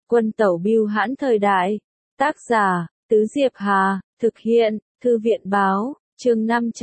Quân tẩu bưu hãn thời đại. Tác giả, Tứ Diệp Hà, thực hiện, Thư viện báo, chương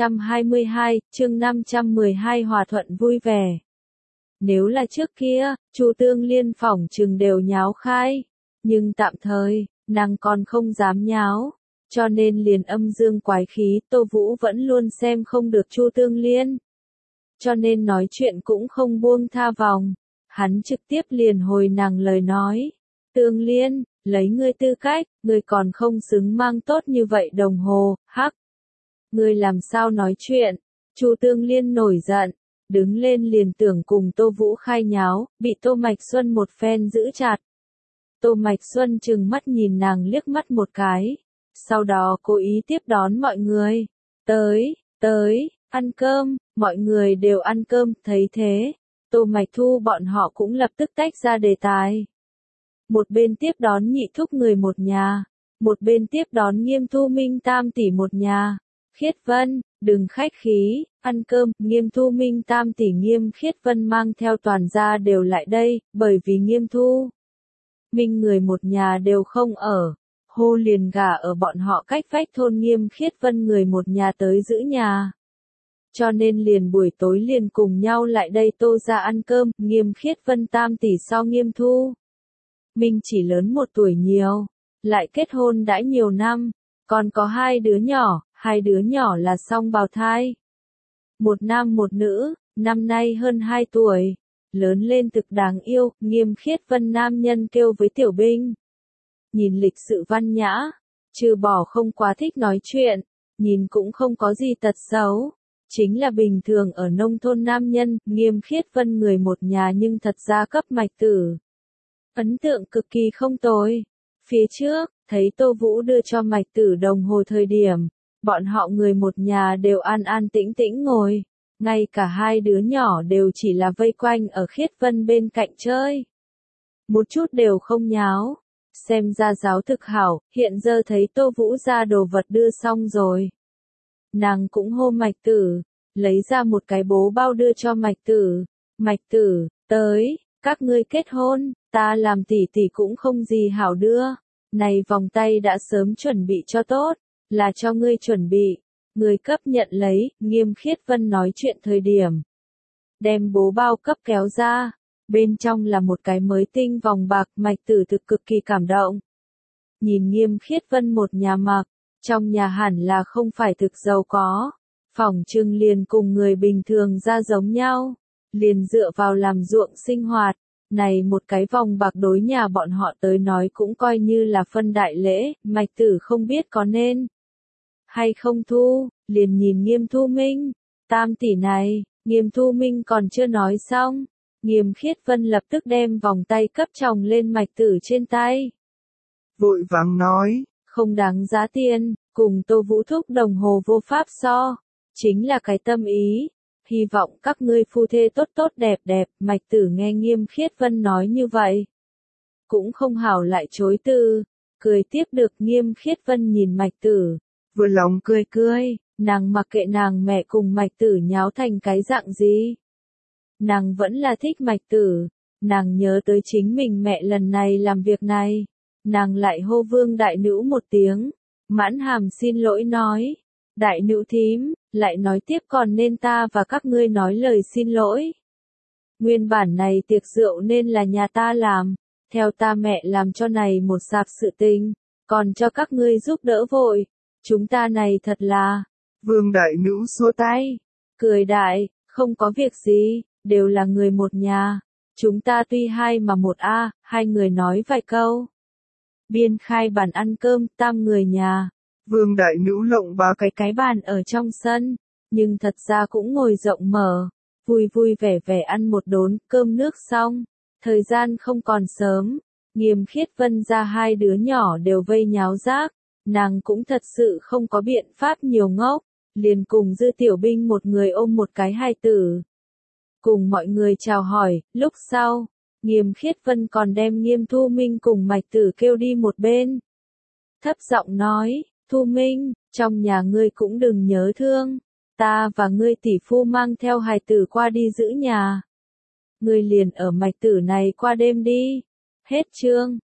522, chương 512 hòa thuận vui vẻ. Nếu là trước kia, Chu Tương Liên phỏng chừng đều nháo khai, nhưng tạm thời, nàng còn không dám nháo, cho nên liền âm dương quái khí, Tô Vũ vẫn luôn xem không được Chu Tương Liên. Cho nên nói chuyện cũng không buông tha vòng, hắn trực tiếp liền hồi nàng lời nói. Tương Liên, lấy ngươi tư cách, ngươi còn không xứng mang tốt như vậy đồng hồ, hắc. Ngươi làm sao nói chuyện? Chu Tương Liên nổi giận, đứng lên liền tưởng cùng Tô Vũ khai nháo, bị Tô Mạch Xuân một phen giữ chặt. Tô Mạch Xuân trừng mắt nhìn nàng liếc mắt một cái, sau đó cố ý tiếp đón mọi người. Tới, ăn cơm, mọi người đều ăn cơm, thấy thế. Tô Mạch Thu bọn họ cũng lập tức tách ra đề tài. Một bên tiếp đón Nhị thúc người một nhà, một bên tiếp đón Nghiêm Thu Minh tam tỷ một nhà. Khiết Vân, đừng khách khí, ăn cơm, Nghiêm Thu Minh tam tỷ Nghiêm Khiết Vân mang theo toàn gia đều lại đây, bởi vì Nghiêm Thu Minh người một nhà đều không ở. Hô liền gả ở bọn họ cách vách thôn Nghiêm Khiết Vân người một nhà tới giữ nhà. Cho nên liền buổi tối liền cùng nhau lại đây Tô ra ăn cơm, Nghiêm Khiết Vân tam tỷ so Nghiêm Thu Minh chỉ lớn 1 tuổi nhiều, lại kết hôn đã nhiều năm, còn có 2 đứa nhỏ là song bào thai. 1 nam 1 nữ, năm nay hơn 2 tuổi, lớn lên thực đáng yêu, Nghiêm Khiết Vân nam nhân kêu với Tiểu Binh. Nhìn lịch sự văn nhã, trừ bỏ không quá thích nói chuyện, nhìn cũng không có gì tật xấu. Chính là bình thường ở nông thôn nam nhân, Nghiêm Khiết Vân người một nhà nhưng thật ra cấp Mạch Tử ấn tượng cực kỳ không tồi. Phía trước, thấy Tô Vũ đưa cho Mạch Tử đồng hồ thời điểm, bọn họ người một nhà đều an an tĩnh tĩnh ngồi, ngay cả 2 đứa nhỏ đều chỉ là vây quanh ở Khiết Vân bên cạnh chơi. Một chút đều không nháo, xem ra giáo thực hảo, hiện giờ thấy Tô Vũ ra đồ vật đưa xong rồi. Nàng cũng hô Mạch Tử, lấy ra một cái bố bao đưa cho Mạch Tử. Mạch Tử, tới, các ngươi kết hôn, ta làm tỷ tỷ cũng không gì hảo đưa. Này vòng tay đã sớm chuẩn bị cho tốt, là cho ngươi chuẩn bị. Ngươi cấp nhận lấy, Nghiêm Khiết Vân nói chuyện thời điểm. Đem bố bao cấp kéo ra, bên trong là một cái mới tinh vòng bạc, Mạch Tử thực cực kỳ cảm động. Nhìn Nghiêm Khiết Vân một nhà mặc, trong nhà hẳn là không phải thực giàu có, phỏng chừng liền cùng người bình thường ra giống nhau, liền dựa vào làm ruộng sinh hoạt. Này một cái vòng bạc đối nhà bọn họ tới nói cũng coi như là phân đại lễ, Mạch Tử không biết có nên hay không thu, liền nhìn Nghiêm Thu Minh, tam tỷ này, Nghiêm Thu Minh còn chưa nói xong, Nghiêm Khiết Vân lập tức đem vòng tay cấp chồng lên Mạch Tử trên tay. Vội vàng nói, không đáng giá tiền, cùng Tô Vũ thúc đồng hồ vô pháp so, chính là cái tâm ý. Hy vọng các ngươi phu thê tốt tốt đẹp đẹp, Mạch Tử nghe Nghiêm Khiết Vân nói như vậy. Cũng không hảo lại chối từ, cười tiếp được Nghiêm Khiết Vân nhìn Mạch Tử, vừa lòng cười, nàng mặc kệ nàng mẹ cùng Mạch Tử nháo thành cái dạng gì. Nàng vẫn là thích Mạch Tử, nàng nhớ tới chính mình mẹ lần này làm việc này, nàng lại hô Vương đại nữ một tiếng, mãn hàm xin lỗi nói, đại nữ thím, lại nói tiếp còn nên ta và các ngươi nói lời xin lỗi. Nguyên bản này tiệc rượu nên là nhà ta làm, theo ta mẹ làm cho này một sạp sự tình, còn cho các ngươi giúp đỡ vội, chúng ta này thật là. Vương đại nữ xua tay, cười đại, không có việc gì, đều là người một nhà, chúng ta tuy hai mà một a, hai người nói vài câu. Biên khai bàn ăn cơm, tam người nhà. Vương đại nữ lộng 3 cái bàn ở trong sân, nhưng thật ra cũng ngồi rộng mở, vui vui vẻ vẻ ăn một đốn, cơm nước xong, thời gian không còn sớm, Nghiêm Khiết Vân ra 2 đứa nhỏ đều vây nháo rác, nàng cũng thật sự không có biện pháp nhiều ngốc, liền cùng Dư Tiểu Binh một người ôm một cái hài tử. Cùng mọi người chào hỏi, lúc sau, Nghiêm Khiết Vân còn đem Nghiêm Thu Minh cùng Mạch Tử kêu đi một bên. Thấp giọng nói, Thu Minh, trong nhà ngươi cũng đừng nhớ thương, ta và ngươi tỷ phu mang theo hài tử qua đi giữ nhà. Ngươi liền ở Mạch Tử này qua đêm đi. Hết chương.